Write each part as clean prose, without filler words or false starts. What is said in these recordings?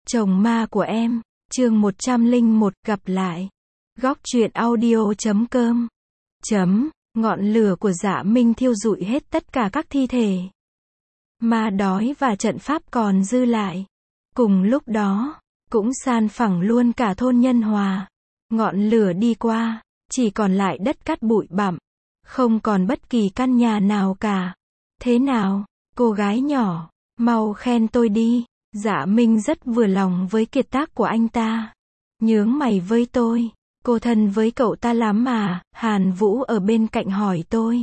Chồng ma của em, chương 101, gặp lại. Góc truyện audio.com. Ngọn lửa của Dạ Minh thiêu rụi hết tất cả các thi thể. Ma đói và trận pháp còn dư lại. Cùng lúc đó, cũng san phẳng luôn cả thôn Nhân Hòa. Ngọn lửa đi qua, chỉ còn lại đất cát bụi bặm. Không còn bất kỳ căn nhà nào cả. Thế nào, cô gái nhỏ, mau khen tôi đi. Dạ Minh rất vừa lòng với kiệt tác của anh ta. Nhướng mày với tôi, cô thân với cậu ta lắm mà, Hàn Vũ ở bên cạnh hỏi tôi.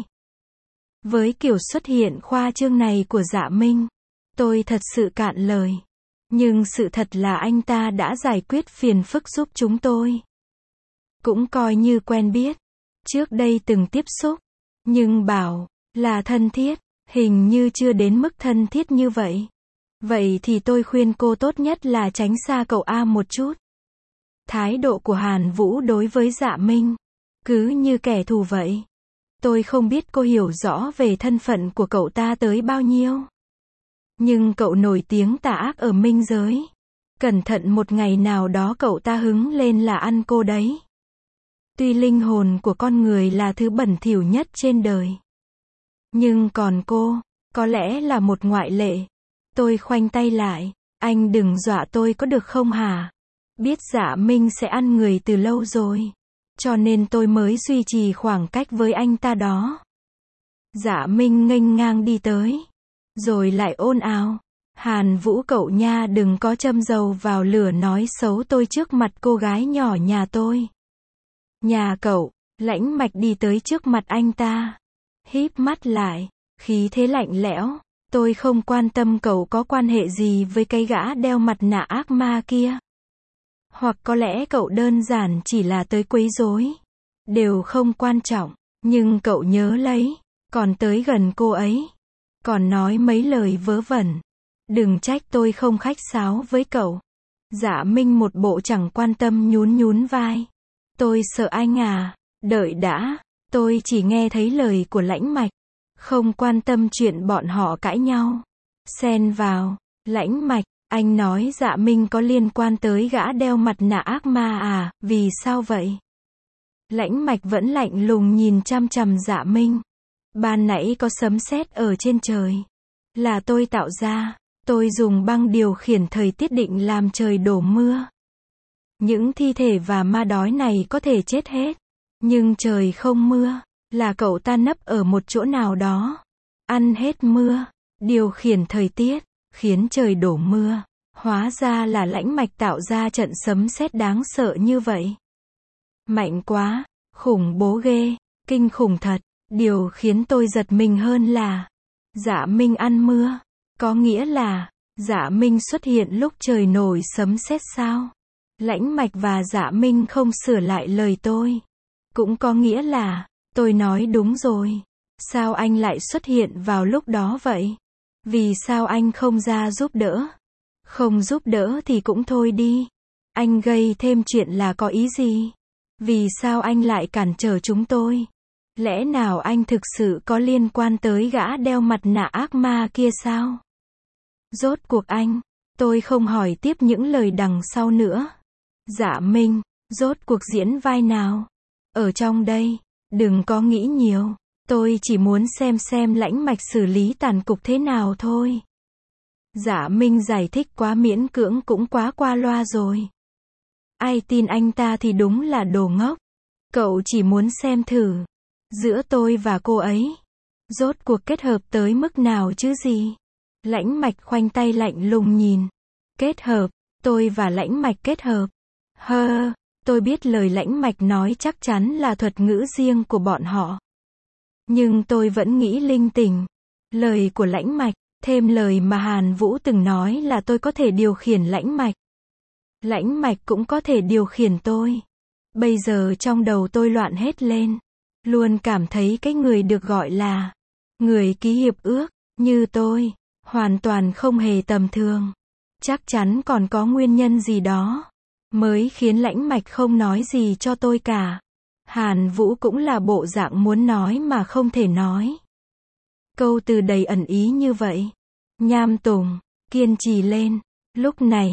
Với kiểu xuất hiện khoa trương này của Dạ Minh, tôi thật sự cạn lời. Nhưng sự thật là anh ta đã giải quyết phiền phức giúp chúng tôi. Cũng coi như quen biết. Trước đây từng tiếp xúc, nhưng bảo là thân thiết, hình như chưa đến mức thân thiết như vậy. Vậy thì tôi khuyên cô tốt nhất là tránh xa cậu A một chút. Thái độ của Hàn Vũ đối với Dạ Minh, cứ như kẻ thù vậy. Tôi không biết cô hiểu rõ về thân phận của cậu ta tới bao nhiêu. Nhưng cậu nổi tiếng tà ác ở minh giới. Cẩn thận một ngày nào đó cậu ta hứng lên là ăn cô đấy. Tuy linh hồn của con người là thứ bẩn thỉu nhất trên đời. Nhưng còn cô, có lẽ là một ngoại lệ. Tôi khoanh tay lại, anh đừng dọa tôi có được không hả? Biết Dạ Minh sẽ ăn người từ lâu rồi. Cho nên tôi mới duy trì khoảng cách với anh ta đó. Dạ Minh nghênh ngang đi tới. Rồi lại ồn ào. Hàn Vũ cậu nha, đừng có châm dầu vào lửa nói xấu tôi trước mặt cô gái nhỏ nhà tôi. Nhà cậu, Lãnh Mạch đi tới trước mặt anh ta. Híp mắt lại, khí thế lạnh lẽo. Tôi không quan tâm cậu có quan hệ gì với cái gã đeo mặt nạ ác ma kia. Hoặc có lẽ cậu đơn giản chỉ là tới quấy rối. Đều không quan trọng. Nhưng cậu nhớ lấy, còn tới gần cô ấy, còn nói mấy lời vớ vẩn. Đừng trách tôi không khách sáo với cậu. Dạ Minh một bộ chẳng quan tâm nhún vai. Tôi sợ anh à, đợi đã, tôi chỉ nghe thấy lời của Lãnh Mạch. Không quan tâm chuyện bọn họ cãi nhau. Xen vào, Lãnh Mạch, anh nói Dạ Minh có liên quan tới gã đeo mặt nạ ác ma à, vì sao vậy? Lãnh Mạch vẫn lạnh lùng nhìn chăm chằm Dạ Minh. Ban nãy có sấm sét ở trên trời. Là tôi tạo ra, tôi dùng băng điều khiển thời tiết định làm trời đổ mưa. Những thi thể và ma đói này có thể chết hết. Nhưng trời không mưa. Là cậu ta nấp ở một chỗ nào đó, ăn hết mưa, điều khiển thời tiết, khiến trời đổ mưa. Hóa ra là Lãnh Mạch tạo ra trận sấm sét đáng sợ như vậy. Mạnh quá, khủng bố ghê, kinh khủng thật. Điều khiến tôi giật mình hơn là Dạ Minh ăn mưa. Có nghĩa là Dạ Minh xuất hiện lúc trời nổi sấm sét sao? Lãnh Mạch và Dạ Minh không sửa lại lời tôi. Cũng có nghĩa là tôi nói đúng rồi. Sao anh lại xuất hiện vào lúc đó vậy? Vì sao anh không ra giúp đỡ? Không giúp đỡ thì cũng thôi đi. Anh gây thêm chuyện là có ý gì? Vì sao anh lại cản trở chúng tôi? Lẽ nào anh thực sự có liên quan tới gã đeo mặt nạ ác ma kia sao? Rốt cuộc tôi không hỏi tiếp những lời đằng sau nữa. Dạ Minh, rốt cuộc diễn vai nào? Ở trong đây. Đừng có nghĩ nhiều, tôi chỉ muốn xem Lãnh Mạch xử lý tàn cục thế nào thôi. Dạ Minh giải thích quá miễn cưỡng cũng quá qua loa rồi. Ai tin anh ta thì đúng là đồ ngốc. Cậu chỉ muốn xem thử, giữa tôi và cô ấy, rốt cuộc kết hợp tới mức nào chứ gì? Lãnh Mạch khoanh tay lạnh lùng nhìn. Kết hợp, tôi và Lãnh Mạch kết hợp. Tôi biết lời Lãnh Mạch nói chắc chắn là thuật ngữ riêng của bọn họ. Nhưng tôi vẫn nghĩ linh tinh. Lời của Lãnh Mạch, thêm lời mà Hàn Vũ từng nói là tôi có thể điều khiển Lãnh Mạch. Lãnh Mạch cũng có thể điều khiển tôi. Bây giờ trong đầu tôi loạn hết lên. Luôn cảm thấy cái người được gọi là người ký hiệp ước, như tôi, hoàn toàn không hề tầm thường. Chắc chắn còn có nguyên nhân gì đó mới khiến Lãnh Mạch không nói gì cho tôi cả. Hàn Vũ cũng là bộ dạng muốn nói mà không thể nói. Câu từ đầy ẩn ý như vậy. Nham Tùng, kiên trì lên. Lúc này,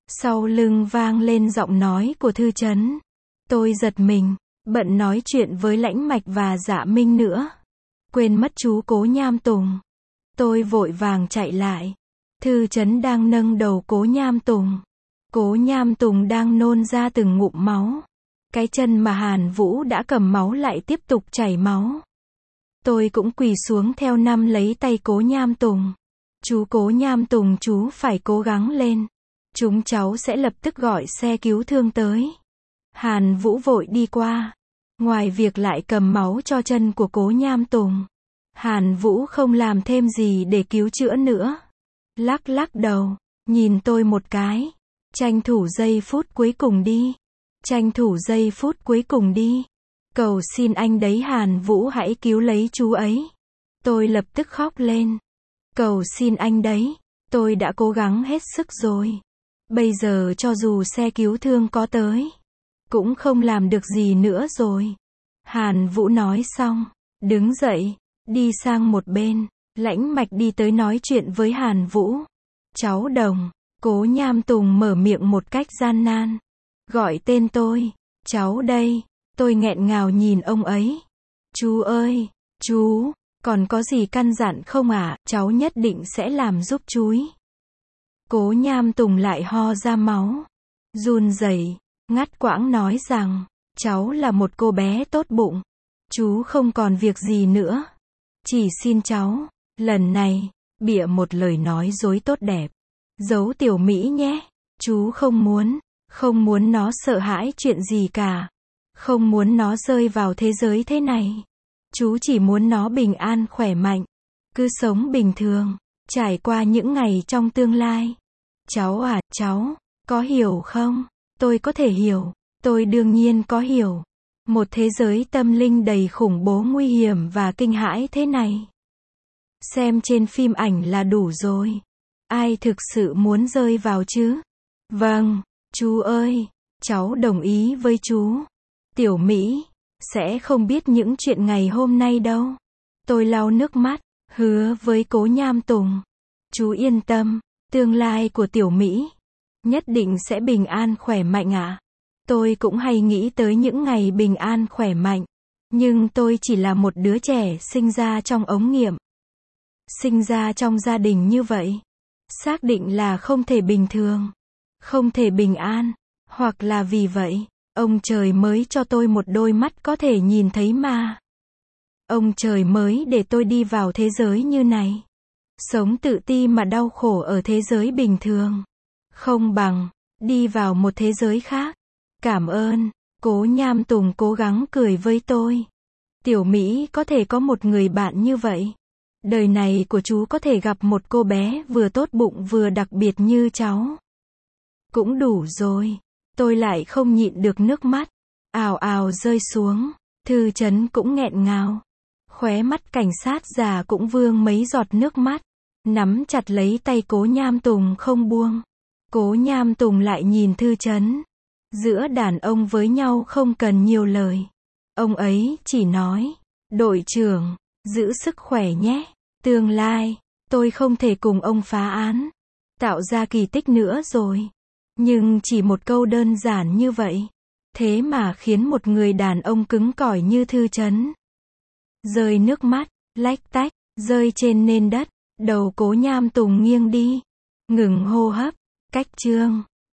Sau lưng vang lên giọng nói của Thư Chấn. Tôi giật mình, bận nói chuyện với Lãnh Mạch và Dạ Minh nữa. Quên mất chú Cố Nham Tùng. Tôi vội vàng chạy lại. Thư Chấn đang nâng đầu Cố Nham Tùng. Cố Nham Tùng đang nôn ra từng ngụm máu. Cái chân mà Hàn Vũ đã cầm máu lại tiếp tục chảy máu. Tôi cũng quỳ xuống theo nắm lấy tay Cố Nham Tùng. Chú Cố Nham Tùng, chú phải cố gắng lên. Chúng cháu sẽ lập tức gọi xe cứu thương tới. Hàn Vũ vội đi qua. Ngoài việc lại cầm máu cho chân của Cố Nham Tùng, Hàn Vũ không làm thêm gì để cứu chữa nữa. Lắc lắc đầu, nhìn tôi một cái. Tranh thủ giây phút cuối cùng đi. Tranh thủ giây phút cuối cùng đi. Cầu xin anh đấy Hàn Vũ, hãy cứu lấy chú ấy. Tôi lập tức khóc lên. Cầu xin anh đấy. Tôi đã cố gắng hết sức rồi. Bây giờ cho dù xe cứu thương có tới, cũng không làm được gì nữa rồi. Hàn Vũ nói xong, đứng dậy, đi sang một bên. Lãnh Mạch đi tới nói chuyện với Hàn Vũ. Cháu Đồng. Cố Nham Tùng mở miệng một cách gian nan. Gọi tên tôi. Cháu đây. Tôi nghẹn ngào nhìn ông ấy. Chú ơi, chú, còn có gì căn dặn không ạ? Cháu nhất định sẽ làm giúp chú. Cố Nham Tùng lại ho ra máu. Run rẩy, ngắt quãng nói rằng, cháu là một cô bé tốt bụng. Chú không còn việc gì nữa. Chỉ xin cháu, lần này, bịa một lời nói dối tốt đẹp. Giấu Tiểu Mỹ nhé. Chú không muốn nó sợ hãi chuyện gì cả. Không muốn nó rơi vào thế giới thế này. Chú chỉ muốn nó bình an khỏe mạnh. Cứ sống bình thường, trải qua những ngày trong tương lai. Cháu à, cháu, có hiểu không? Tôi có thể hiểu. Tôi đương nhiên có hiểu. Một thế giới tâm linh đầy khủng bố, nguy hiểm và kinh hãi thế này. Xem trên phim ảnh là đủ rồi. Ai thực sự muốn rơi vào chứ? Vâng, chú ơi, cháu đồng ý với chú. Tiểu Mỹ sẽ không biết những chuyện ngày hôm nay đâu. Tôi lau nước mắt, hứa với Cố Nham Tùng. Chú yên tâm, tương lai của Tiểu Mỹ nhất định sẽ bình an khỏe mạnh ạ. Tôi cũng hay nghĩ tới những ngày bình an khỏe mạnh. Nhưng tôi chỉ là một đứa trẻ sinh ra trong ống nghiệm. Sinh ra trong gia đình như vậy. Xác định là không thể bình thường. Không thể bình an. Hoặc là vì vậy, ông trời mới cho tôi một đôi mắt có thể nhìn thấy mà. Ông trời mới để tôi đi vào thế giới như này. Sống tự ti mà đau khổ ở thế giới bình thường. Không bằng, đi vào một thế giới khác. Cảm ơn. Cố Nham Tùng cố gắng cười với tôi. Tiểu Mỹ có thể có một người bạn như vậy. Đời này của chú có thể gặp một cô bé vừa tốt bụng vừa đặc biệt như cháu. Cũng đủ rồi. Tôi lại không nhịn được nước mắt. Ào ào rơi xuống. Thư Chấn cũng nghẹn ngào. Khóe mắt cảnh sát già cũng vương mấy giọt nước mắt. Nắm chặt lấy tay Cố Nham Tùng không buông. Cố Nham Tùng lại nhìn Thư Chấn. Giữa đàn ông với nhau không cần nhiều lời. Ông ấy chỉ nói, đội trưởng, giữ sức khỏe nhé. Tương lai, tôi không thể cùng ông phá án, tạo ra kỳ tích nữa rồi. Nhưng chỉ một câu đơn giản như vậy, thế mà khiến một người đàn ông cứng cỏi như Thư Chấn rơi nước mắt, lách tách, rơi trên nền đất. Đầu Cố Nham Tùng nghiêng đi, ngừng hô hấp, cách chương.